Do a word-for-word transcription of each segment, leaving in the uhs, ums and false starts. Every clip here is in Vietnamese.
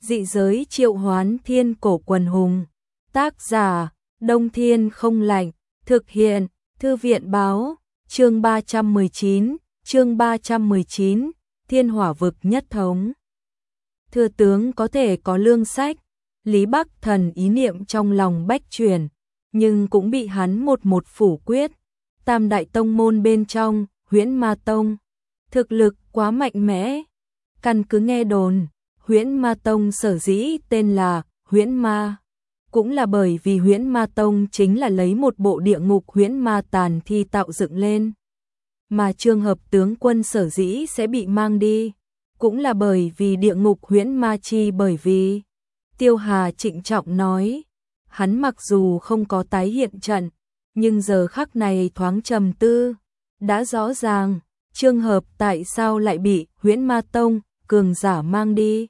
Dị giới triệu hoán thiên cổ quần hùng. Tác giả, Đông Thiên không lạnh. Thực hiện, Thư viện báo. Chương ba trăm mười chín, chương ba trăm mười chín, Thiên Hỏa vực nhất thống. Thừa tướng có thể có lương sách, Lý Bắc Thần ý niệm trong lòng bách truyền, nhưng cũng bị hắn một một phủ quyết. Tam đại tông môn bên trong, Huyễn Ma Tông, thực lực quá mạnh mẽ. Căn cứ nghe đồn, Huyễn Ma Tông sở dĩ tên là Huyễn Ma, cũng là bởi vì Huyễn Ma Tông chính là lấy một bộ địa ngục huyễn ma tàn thi tạo dựng lên. Mà trường hợp tướng quân sở dĩ sẽ bị mang đi, cũng là bởi vì địa ngục huyễn ma chi. Bởi vì Tiêu Hà trịnh trọng nói, hắn mặc dù không có tái hiện trận, nhưng giờ khắc này thoáng trầm tư, đã rõ ràng trường hợp tại sao lại bị Huyễn Ma Tông cường giả mang đi.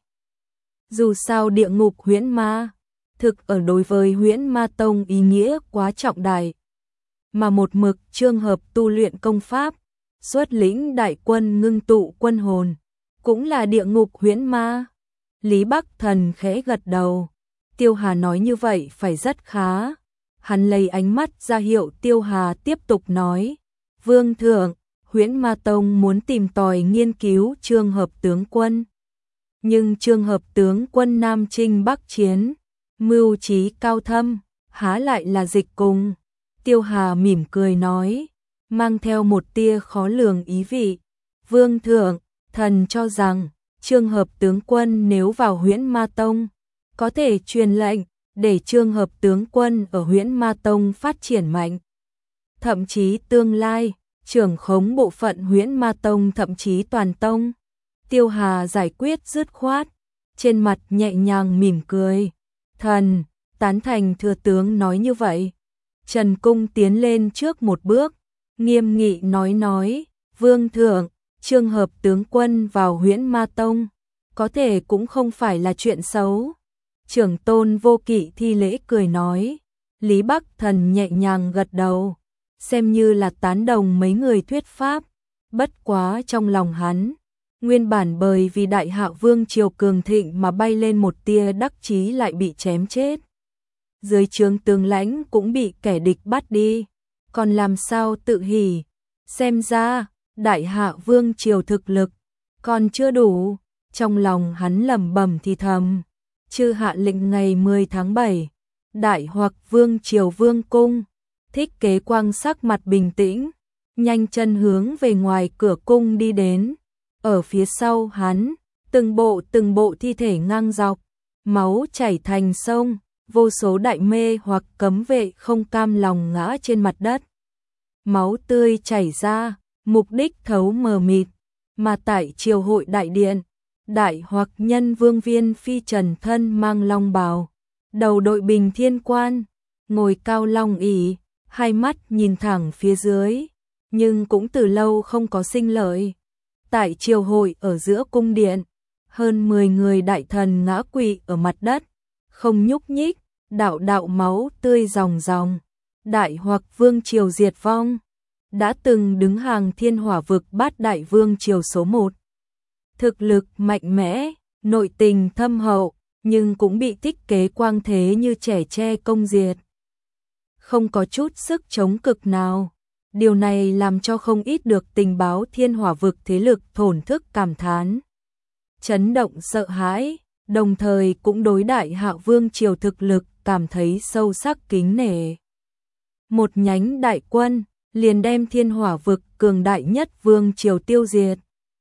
Dù sao địa ngục huyễn ma thực ở đối với Huyễn Ma Tông ý nghĩa quá trọng đại, mà một mực trường hợp tu luyện công pháp, xuất lĩnh đại quân ngưng tụ quân hồn, cũng là địa ngục huyễn ma. Lý Bắc Thần khẽ gật đầu. Tiêu Hà nói như vậy phải rất khá. Hắn lấy ánh mắt ra hiệu Tiêu Hà tiếp tục nói, Vương thượng, Huyễn Ma Tông muốn tìm tòi nghiên cứu trường hợp tướng quân. Nhưng trường hợp tướng quân Nam Chinh Bắc Chiến, mưu trí cao thâm, há lại là dịch cùng. Tiêu Hà mỉm cười nói, mang theo một tia khó lường ý vị, Vương thượng, thần cho rằng trường hợp tướng quân nếu vào Huyễn Ma Tông, có thể truyền lệnh để trường hợp tướng quân ở Huyễn Ma Tông phát triển mạnh. Thậm chí tương lai, trưởng khống bộ phận Huyễn Ma Tông, thậm chí toàn tông. Tiêu Hà giải quyết dứt khoát, trên mặt nhẹ nhàng mỉm cười. Thần, tán thành thừa tướng nói như vậy. Trần Cung tiến lên trước một bước, nghiêm nghị nói nói, Vương thượng, trường hợp tướng quân vào Huyễn Ma Tông, có thể cũng không phải là chuyện xấu. Trưởng tôn Vô Kỵ thi lễ cười nói. Lý Bắc Thần nhẹ nhàng gật đầu, xem như là tán đồng mấy người thuyết pháp. Bất quá trong lòng hắn, nguyên bản bởi vì Đại Hạ Vương triều cường thịnh mà bay lên một tia đắc chí lại bị chém chết. Dưới trướng tướng lãnh cũng bị kẻ địch bắt đi, còn làm sao tự hỉ. Xem ra Đại Hạ Vương triều thực lực còn chưa đủ. Trong lòng hắn lẩm bẩm thì thầm. Chư hạ lệnh ngày mười tháng bảy, Đại Hoặc Vương triều vương cung. Thích Kế Quang sắc mặt bình tĩnh, nhanh chân hướng về ngoài cửa cung đi đến. Ở phía sau hắn, từng bộ từng bộ thi thể ngang dọc, máu chảy thành sông, vô số đại mê hoặc cấm vệ không cam lòng ngã trên mặt đất. Máu tươi chảy ra, mục đích thấu mờ mịt, mà tại triều hội đại điện, Đại Hoặc nhân vương Viên Phi trần thân mang long bào, đầu đội bình thiên quan, ngồi cao long ỷ, hai mắt nhìn thẳng phía dưới, nhưng cũng từ lâu không có sinh lợi. Tại triều hội ở giữa cung điện, hơn mười người đại thần ngã quỵ ở mặt đất, không nhúc nhích, đạo đạo máu tươi ròng ròng. Đại Hoặc vương triều diệt vong, đã từng đứng hàng Thiên Hỏa vực bát đại vương triều số một. Thực lực mạnh mẽ, nội tình thâm hậu, nhưng cũng bị Thích Kế Quang thế như trẻ tre công diệt. Không có chút sức chống cực nào. Điều này làm cho không ít được tình báo Thiên Hỏa vực thế lực thổn thức cảm thán, chấn động sợ hãi, đồng thời cũng đối Đại Hạ Vương triều thực lực cảm thấy sâu sắc kính nể. Một nhánh đại quân liền đem Thiên Hỏa vực cường đại nhất vương triều tiêu diệt.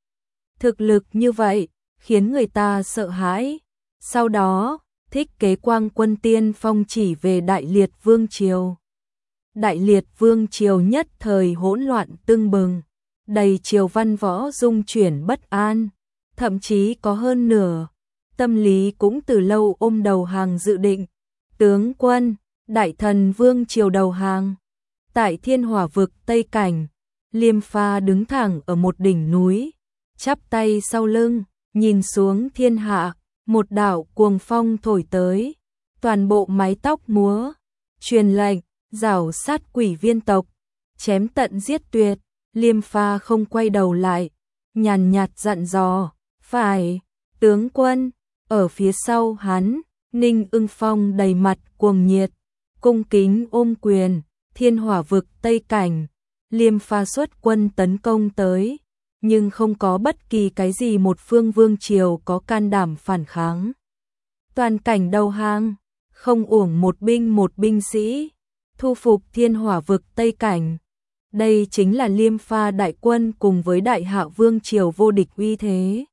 Thực lực như vậy khiến người ta sợ hãi. Sau đó, Thích Kế Quang quân tiên phong chỉ về Đại Liệt vương triều. Đại Liệt vương triều nhất thời hỗn loạn tưng bừng, đầy triều văn võ dung chuyển bất an, thậm chí có hơn nửa tâm lý cũng từ lâu ôm đầu hàng dự định. Tướng quân, đại thần vương triều đầu hàng. Tại Thiên Hỏa vực Tây Cảnh, Liêm Pha đứng thẳng ở một đỉnh núi, chắp tay sau lưng, nhìn xuống thiên hạ. Một đạo cuồng phong thổi tới, toàn bộ mái tóc múa, truyền lệnh, rảo sát quỷ viên tộc, chém tận giết tuyệt. Liêm Pha không quay đầu lại, nhàn nhạt dặn dò, phải, tướng quân, ở phía sau hắn, Ninh Ưng Phong đầy mặt cuồng nhiệt, cung kính ôm quyền, Thiên Hỏa vực Tây Cảnh, Liêm Pha xuất quân tấn công tới, nhưng không có bất kỳ cái gì một phương vương triều có can đảm phản kháng. Toàn cảnh đầu hàng, không uổng một binh một binh sĩ, thu phục Thiên Hỏa vực Tây Cảnh. Đây chính là Liêm Pha đại quân cùng với Đại Hạ vương triều vô địch uy thế.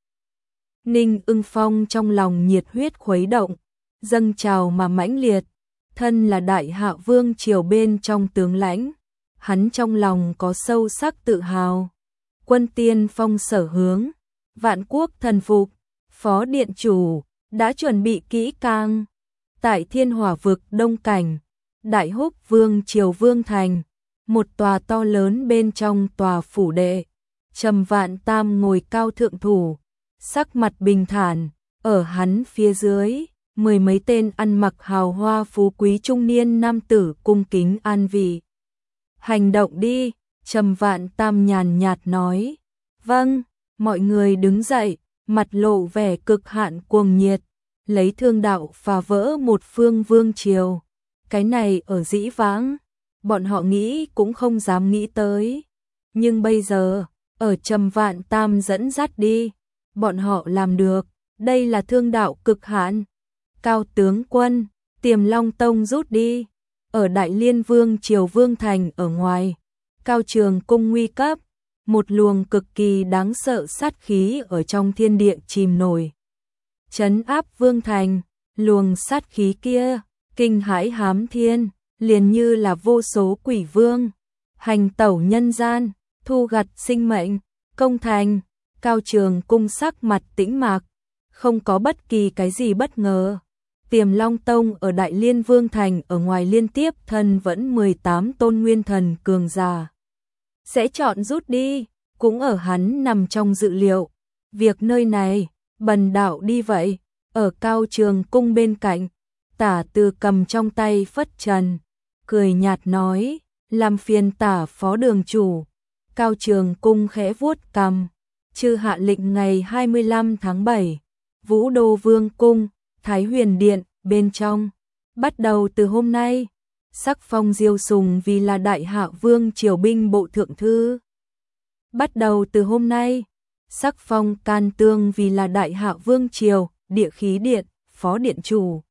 Ninh Ưng Phong trong lòng nhiệt huyết khuấy động, dâng trào mà mãnh liệt, thân là Đại Hạ vương triều bên trong tướng lãnh, hắn trong lòng có sâu sắc tự hào. Quân tiên phong sở hướng, vạn quốc thần phục, phó điện chủ đã chuẩn bị kỹ càng. Tại Thiên Hỏa vực Đông Cảnh, Đại Húc vương triều vương thành, một tòa to lớn bên trong tòa phủ đệ, Trầm Vạn Tam ngồi cao thượng thủ, sắc mặt bình thản, ở hắn phía dưới, mười mấy tên ăn mặc hào hoa phú quý trung niên nam tử cung kính an vị. Hành động đi, Trầm Vạn Tam nhàn nhạt nói. Vâng, mọi người đứng dậy, mặt lộ vẻ cực hạn cuồng nhiệt, lấy thương đạo phá vỡ một phương vương triều. Cái này ở dĩ vãng, bọn họ nghĩ cũng không dám nghĩ tới. Nhưng bây giờ, ở Trầm Vạn Tam dẫn dắt đi, bọn họ làm được, đây là thương đạo cực hạn. Cao tướng quân, Tiềm Long Tông rút đi, ở Đại Liên Vương triều vương thành ở ngoài, Cao Trường cung nguy cấp, một luồng cực kỳ đáng sợ sát khí ở trong thiên địa chìm nổi. Trấn áp vương thành, luồng sát khí kia, kinh hãi hám thiên, liền như là vô số quỷ vương, hành tẩu nhân gian, thu gặt sinh mệnh, công thành. Cao Trường cung sắc mặt tĩnh mạc, không có bất kỳ cái gì bất ngờ. Tiềm Long Tông ở Đại Liên Vương thành ở ngoài liên tiếp thân vẫn mười tám tôn nguyên thần cường giả. Sẽ chọn rút đi, cũng ở hắn nằm trong dự liệu. Việc nơi này, bần đạo đi vậy, ở Cao Trường cung bên cạnh, Tả Từ cầm trong tay phất trần, cười nhạt nói, làm phiền Tả phó đường chủ. Cao Trường cung khẽ vuốt cằm, chư hạ lệnh ngày hai mươi lăm tháng bảy, Vũ Đô Vương cung, Thái Huyền điện bên trong, bắt đầu từ hôm nay, sắc phong Diêu Sùng vì là Đại Hạ vương triều binh bộ thượng thư. Bắt đầu từ hôm nay, sắc phong Can Tương vì là Đại Hạ vương triều địa khí điện phó điện chủ.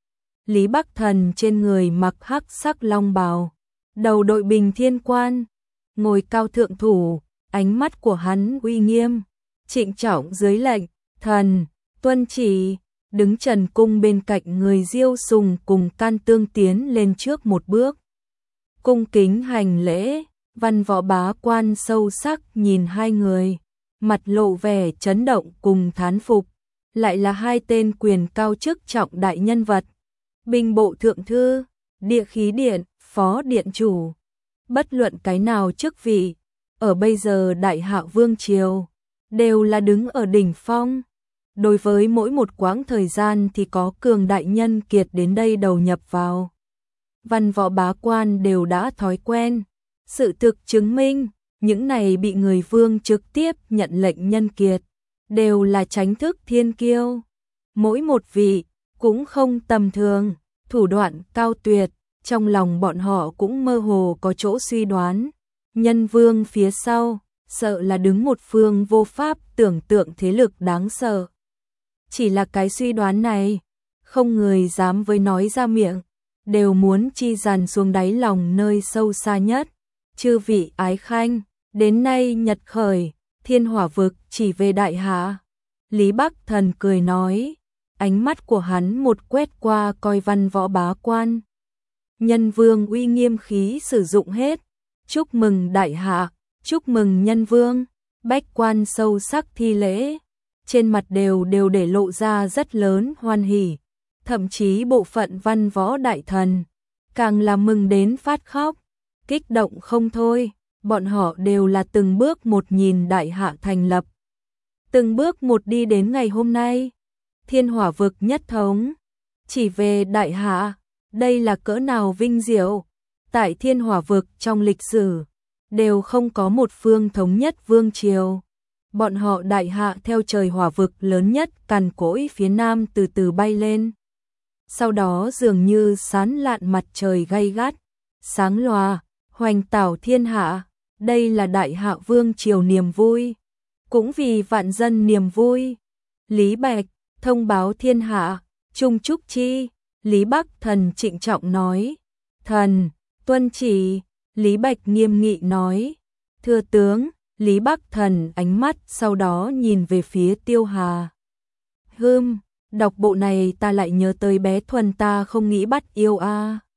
Lý Bắc Thần trên người mặc hắc sắc long bào, đầu đội bình thiên quan, ngồi cao thượng thủ, ánh mắt của hắn uy nghiêm, trịnh trọng dưới lệnh, thần, tuân chỉ. Đứng trần cung bên cạnh người Diêu Sùng cùng Can Tương tiến lên trước một bước. Cung kính hành lễ, Văn Võ bá quan sâu sắc nhìn hai người, mặt lộ vẻ chấn động cùng thán phục, lại là hai tên quyền cao chức trọng đại nhân vật. Binh bộ thượng thư, địa khí điện, phó điện chủ, bất luận cái nào chức vị, ở bây giờ Đại Hạ vương triều, đều là đứng ở đỉnh phong. Đối với mỗi một quãng thời gian thì có cường đại nhân kiệt đến đây đầu nhập vào. Văn võ bá quan đều đã thói quen. Sự thực chứng minh, những này bị người vương trực tiếp nhận lệnh nhân kiệt, đều là chánh thức thiên kiêu. Mỗi một vị, cũng không tầm thường, thủ đoạn cao tuyệt, trong lòng bọn họ cũng mơ hồ có chỗ suy đoán. Nhân vương phía sau, sợ là đứng một phương vô pháp tưởng tượng thế lực đáng sợ. Chỉ là cái suy đoán này, không người dám với nói ra miệng, đều muốn chi dàn xuống đáy lòng nơi sâu xa nhất. Chư vị ái khanh, đến nay nhật khởi, Thiên Hỏa vực chỉ về Đại Hạ. Lý Bắc Thần cười nói, ánh mắt của hắn một quét qua coi văn võ bá quan. Nhân vương uy nghiêm khí sử dụng hết, chúc mừng Đại Hạ, chúc mừng nhân vương, bách quan sâu sắc thi lễ. Trên mặt đều đều để lộ ra rất lớn hoan hỉ, thậm chí bộ phận văn võ đại thần, càng là mừng đến phát khóc, kích động không thôi, bọn họ đều là từng bước một nhìn Đại Hạ thành lập. Từng bước một đi đến ngày hôm nay, Thiên Hỏa vực nhất thống, chỉ về Đại Hạ, đây là cỡ nào vinh diệu, tại Thiên Hỏa vực trong lịch sử, đều không có một phương thống nhất vương triều. Bọn họ đại hạ theo trời hỏa vực lớn nhất càn cỗi phía nam từ từ bay lên. Sau đó dường như sán lạn mặt trời gay gắt, sáng lòa, hoành tảo thiên hạ, đây là đại hạ vương triều niềm vui, cũng vì vạn dân niềm vui. Lý Bạch, thông báo thiên hạ, trung trúc chi, Lý Bắc Thần trịnh trọng nói, thần, tuân chỉ, Lý Bạch nghiêm nghị nói, thưa tướng, Lý Bắc Thần ánh mắt sau đó nhìn về phía Tiêu Hà. Hừm, đọc bộ này ta lại nhớ tới bé Thuần ta không nghĩ bắt yêu a.